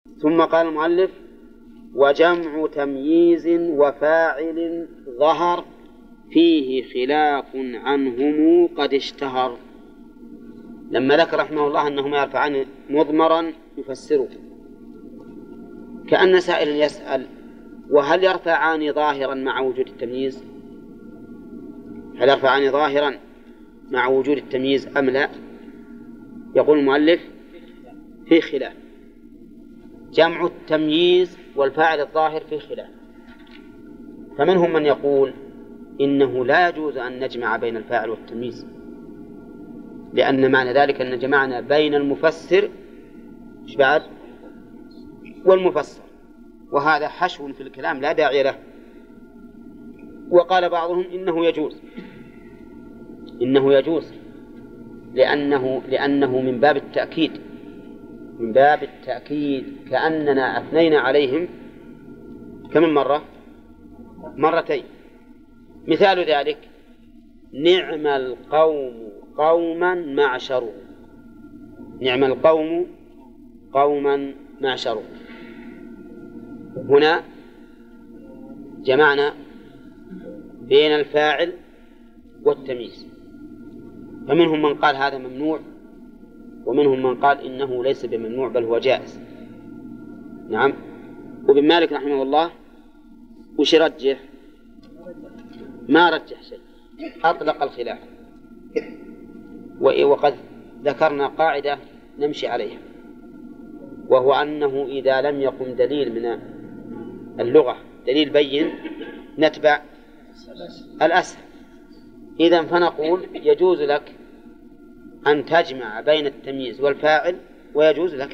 ثم قال المؤلف: وجمع تمييز وفاعل ظهر فيه خلاف عنهم قد اشتهر. لما ذكر رحمه الله أنهما يرفعان مضمرا يفسره، كأن سائلا يسأل: وهل يرفعان ظاهرا مع وجود التمييز؟ هل يرفعان ظاهرا مع وجود التمييز أم لا؟ يقول المؤلف: في خلاف. جمع التمييز والفاعل الظاهر في خلاف، فمنهم من يقول إنه لا يجوز أن نجمع بين الفاعل والتمييز، لأن معنى ذلك أن جمعنا بين المفسر بعد والمفسر، وهذا حشو في الكلام لا داعي له. وقال بعضهم إنه يجوز لأنه من باب التأكيد كأننا أثنينا عليهم كم مرة؟ مرتين. مثال ذلك: نعم القوم قوما معشروا. نعم القوم قوما معشروا. هنا جمعنا بين الفاعل والتمييز، فمنهم من قال هذا ممنوع، ومنهم من قال إنه ليس بممنوع بل هو جائز. نعم. وابن مالك رحمه الله وش يرجح؟ ما رجح شيء، أطلق الخلاف. وقد ذكرنا قاعدة نمشي عليها، وهو أنه إذا لم يقم دليل من اللغة دليل بين نتبع الأسهل. إذن فنقول يجوز لك أن تجمع بين التمييز والفاعل، ويجوز لك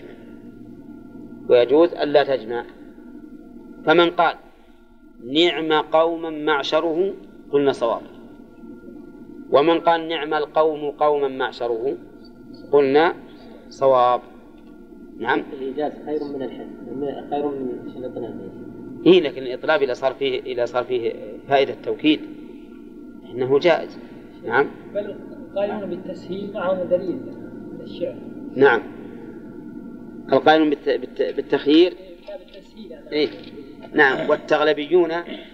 ألا تجمع. فمن قال نعم قوما معشره قلنا صواب، ومن قال نعم القوم قوما معشره قلنا صواب. نعم. الإيجاز خير من الحفظ، خير من الإطناب. إيه، لكن الإطلاب إذا صار فيه فائدة التوكيد إنه جائز. نعم. بل قائلون بالتسهيل معهم دليل من الشعر. نعم، القائلون بالتخيير. إيه؟ نعم. والتغلبيون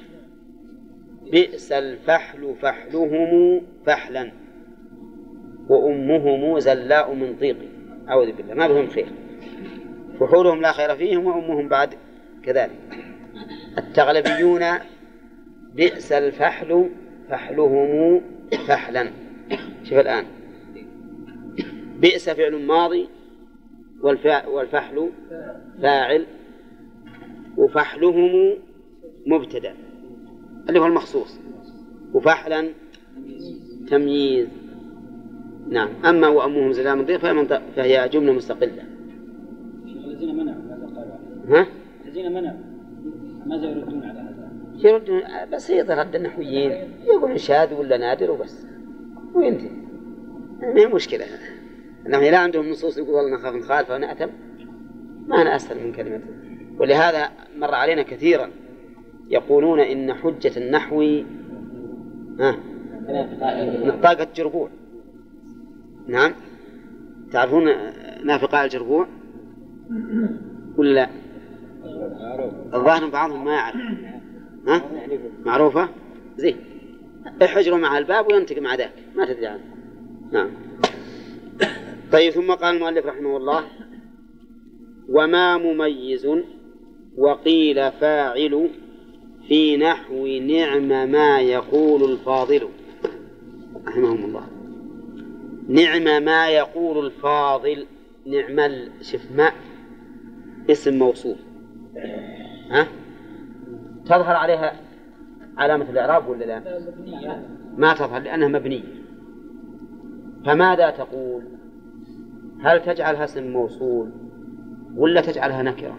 بئس الفحل فحلهم فحلا وأمهم زلاء من ضيق. أعوذ بالله، ما بهم خير، فحولهم لا خير فيهم وأمهم بعد كذلك. التغلبيون بئس الفحل فحلهم فحلا. شوف الآن، بئس فعل ماضي والفحل فاعل، وفحلهم مبتدأ اللي هو المخصوص، وفحلا تمييز. نعم. أما وأمهم زلاء من ضيق فهي جملة مستقلة. الذين منعوا ماذا قالوا؟ الذين منعوا ماذا يردون على هذا؟ يردون بس هي رد النحويين، يقولون شاذ ولا نادر وبس وينتهي، ما هي مشكلة. أنهم لا عندهم نصوص يقول والله نخاف نخالف ونأتم، ما أنا أسهل من كلمة. ولهذا مر علينا كثيرا يقولون إن حجة النحو طاقة جربوع. نعم. تعرفون نافقاء الجربوع ولا لا؟ الظاهر بعضهم ما يعرف. معروفة زين، احجروا مع الباب وينتقم مع ذاك ما تدري عنه. نعم. طيب. ثم قال المؤلف رحمه الله: وما مميز وقيل فاعل في نحو نعم ما يقول الفاضل. رحمهم الله. نعم ما يقول الفاضل. نعم شف ما اسم موصول، تظهر عليها علامة الإعراب ولا لا؟ ما تظهر لأنها مبنية. فماذا تقول؟ هل تجعلها اسم موصول ولا تجعلها نكرة؟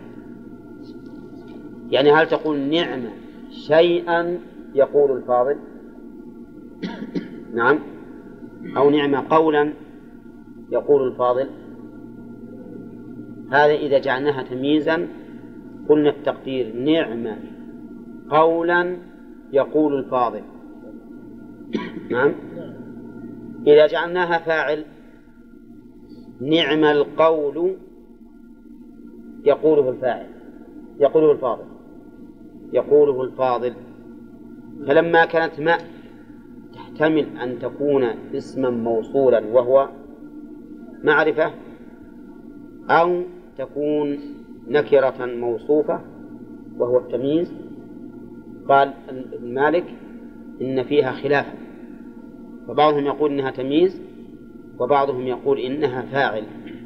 يعني هل تقول نعم شيئا يقول الفاضل؟ نعم. أو نعم قولا يقول الفاضل؟ هذا إذا جعلناها تمييزا قلنا التقدير نعم قولا يقول الفاضل. نعم. إذا جعلناها فاعل نعم القول يقوله الفاعل، يقوله الفاضل، يقوله الفاضل. فلما كانت ما تحتمل أن تكون اسما موصولا وهو معرفة، أو تكون نكرة موصوفة وهو التمييز، قال ابن مالك إن فيها خلافا، فبعضهم يقول إنها تمييز وبعضهم يقول إنها فاعل.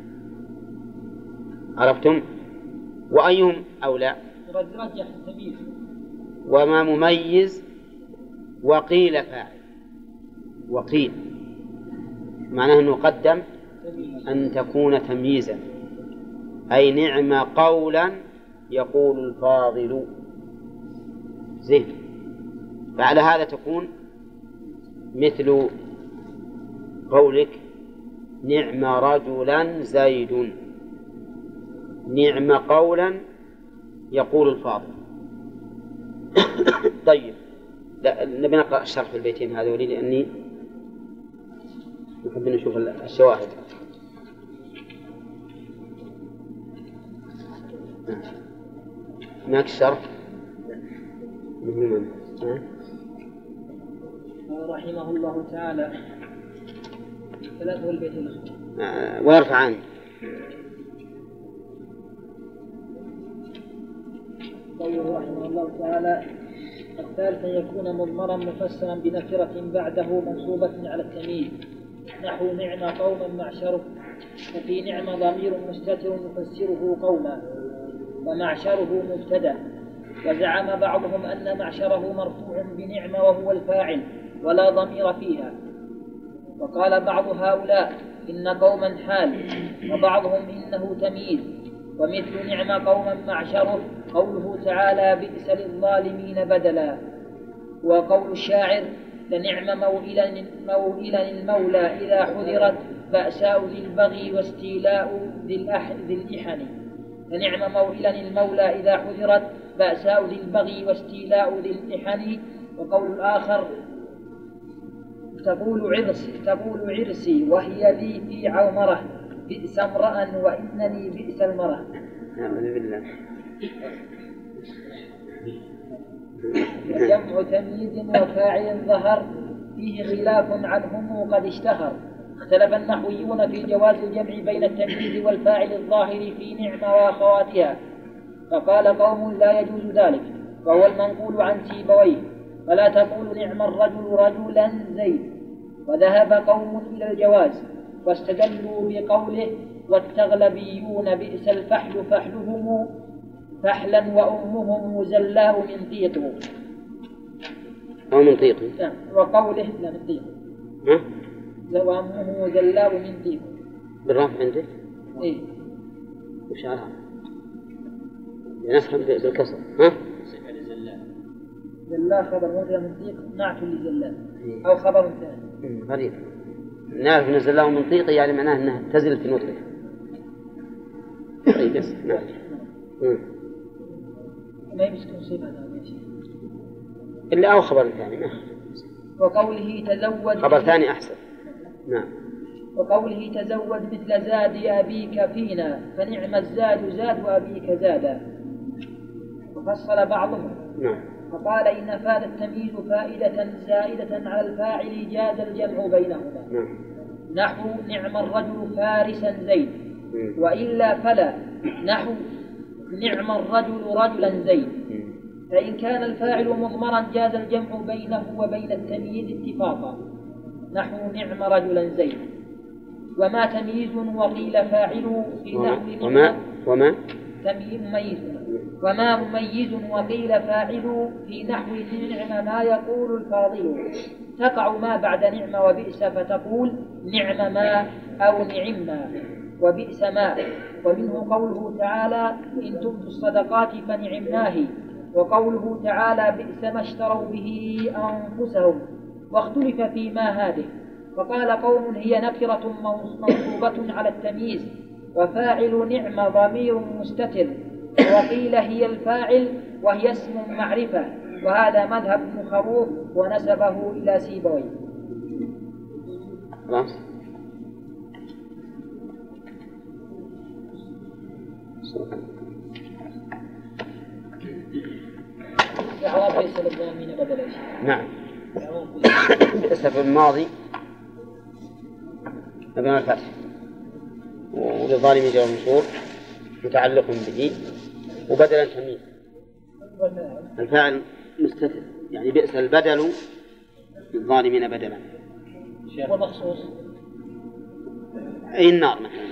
عرفتم؟ وأيهم أولى؟ رجح التمييز. وما مميز وقيل فاعل، وقيل معناه أنه قدم أن تكون تمييزا، أي نعم قولا يقول الفاضل زين. فعلى هذا تكون مثل قولك نعم رجلا زيد، نعم قولا يقول الفاضل. طيب، لا نبي نقرأ الشرح في البيتين هذول لأني نحب نشوف الشواهد. هناك الشرح رحمه الله تعالى 3 البيتين ويرفع عنه. قوله رحمه الله تعالى: الثالث أن يكون مضمرا مفسرا بنكرة بعده منصوبة على التمييز، نحو نعم قوما معشره، ففي نعم ضمير مستتر يفسره قوما، ومعشره مبتدأ. وزعم بعضهم أن معشره مرفوع بنعم وهو الفاعل ولا ضمير فيها، وقال بعض هؤلاء إن قوما حال، وبعضهم إنه تمييز. ومثل نعم قوما معشره قوله تعالى: بئس للظالمين بدلا. وقول الشاعر: لنعم موئلا المولى إذا حذرت بأساء ذي البغي واستيلاء ذي الإحن. لنعم موئلا المولى إذا حذرت بأساء ذي البغي واستيلاء ذي الإحن. وقول الآخر: تقول عرسي وهي ذي في عومرة، بئس امرأ وإنني بئس المرأة. أعوذ بالله. جمع تمييز وفاعل ظهر فيه خلاف عنهم قد اشتهر. اختلف النحويون في جواز الجمع بين التمييز والفاعل الظاهر في نعم وأخواتها، فقال قوم لا يجوز ذلك، وهو المنقول عن سيبويه: فلا تقول نعم الرجل رجلا زيد. وذهب قوم إلى الجواز واستدلوا بقوله: والتغلبيون بئس الفحل فحلهم فحلا وأمهم زلاء من طيق. أو من طيق. وقوله لا من طيق. وأمه زلاء من طيق. بالرفع عندك؟ إيه. وش على نفهم بالكسر. ها؟ زلاء خبر مبتدأ من طيق نعت لزلاء أو خبر ثاني. غريب. نعرف أن زلاء من طيق يعني معناه أنها تزل في نطقه. طيب بس. نعم. ما يمسكون شيء هذا إلا أو خبر ثاني. وقوله تزود خبر ثاني أحسن. نعم. وقوله تزود مثل زاد أبيك فينا، فنعم الزاد زاد وأبيك زادا. وفصل بعضهم. نعم. فقال إن فاد التمييز فائدة زائدة على الفاعل جاز الجمع بينهما. نعم. نحو نعم الرجل فارسا زيد، وإلا فلا، نحو نعم الرجل رجلا زيد. فإن كان الفاعل مضمرا جاز الجمع بينه وبين التمييز اتفاقا، نحو نعم رجلا زيد. وما تمييز وقيل فاعل في نحو وما مميز. وما مميز وقيل فاعل في نحو نعم ما يقول الفاضل، تقع ما بعد نعم وبئس فتقول نعم ما أو نعم ما وبئس ما. ومنه قوله تعالى: إن تبدوا الصدقات فنعماه. وقوله تعالى: بئس ما اشتروا به أنفسهم. واختلف فيما هذه، فقال قوم هي نكرة منصوبة على التمييز وفاعل نعم ضمير مستتر، وقيل هي الفاعل وهي اسم معرفة، وهذا مذهب ابن خروف ونسبه إلى سيبويه. خلاص. وليس للضامن بدل شيء. نعم. بئس في الماضي مبني على الفتح، وللظالم جار ومجرور متعلق به، وبدلا تمييز. الفاعل مستتر، يعني بئس البدل للظالمين بدلا. ومخصوص أي النار مثلا.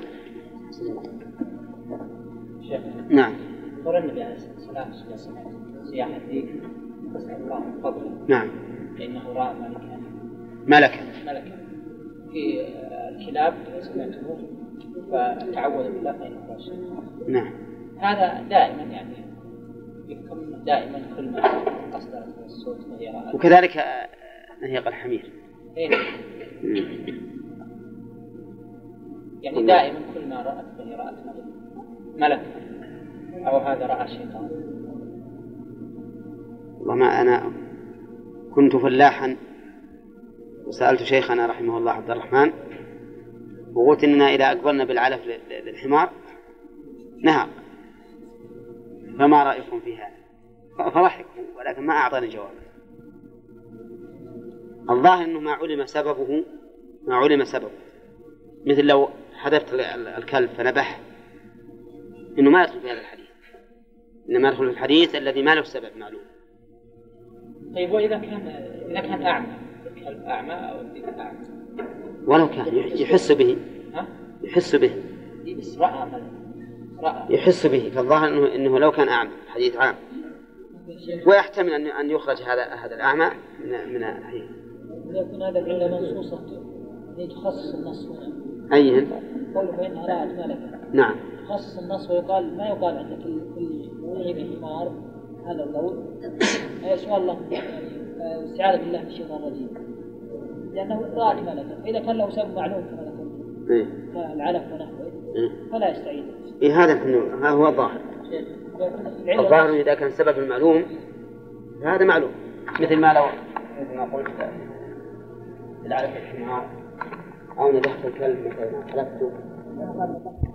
نعم. قال النبي عليه الصلاة والسلام سياحة ذيك تسأل الله من فضله. نعم. لأنه رأى ملكا في الكلاب سمعته فتعوذ بالله فإنه راشد. نعم. هذا دائما يعني يكون دائما كل ما أصدرت الصوت وهي رأت. وكذلك نهيق الحمير. يعني دائما كل ما رأت فهي رأت ملك أو هذا رأى شيطان. والله ما أنا كنت فلاحا وسألت شيخنا رحمه الله عبد الرحمن وقلت إننا إذا أقبلنا بالعلف للحمار نهق، فما رأيكم في هذا؟ فضحكوا ولكن ما أعطاني جواب. الظاهر أنه ما علم سببه مثل لو حذفت الكلب فنبح، إنه ما يدخل في هذا الحديث، إنما يدخل في الحديث الذي ما له سبب معلوم. طيب وإذا كان أعمى، الكلب أعمى أو الذئب أعمى، ولو كان يحس به، يحس به، بس رأى يحس به، فالظاهر إنه لو كان أعمى حديث عام، ويحتمل أن يخرج هذا الأعمى من الحديث. يكون هذا العلة منصوصة لتخصص النص هنا. أيهن؟ قوله فإنها رأت ملكا. نعم. تخصص النص ويقال ما يقال عند كل ذئب حمار هذا اللون. سؤال الله يعني استعاذة بالله من الشيطان الرجيم، لأنه رأت ملكا، فإذا كان له سبب معلوم كما ذكرت كالعلف ونحوه فلا يستعيذ. هذا هو الظاهر. الظاهر إذا كان سبب المعلوم هذا معلوم، مثل ما قلت العلف الحمار أو نبحت الكلب مثلا حلفته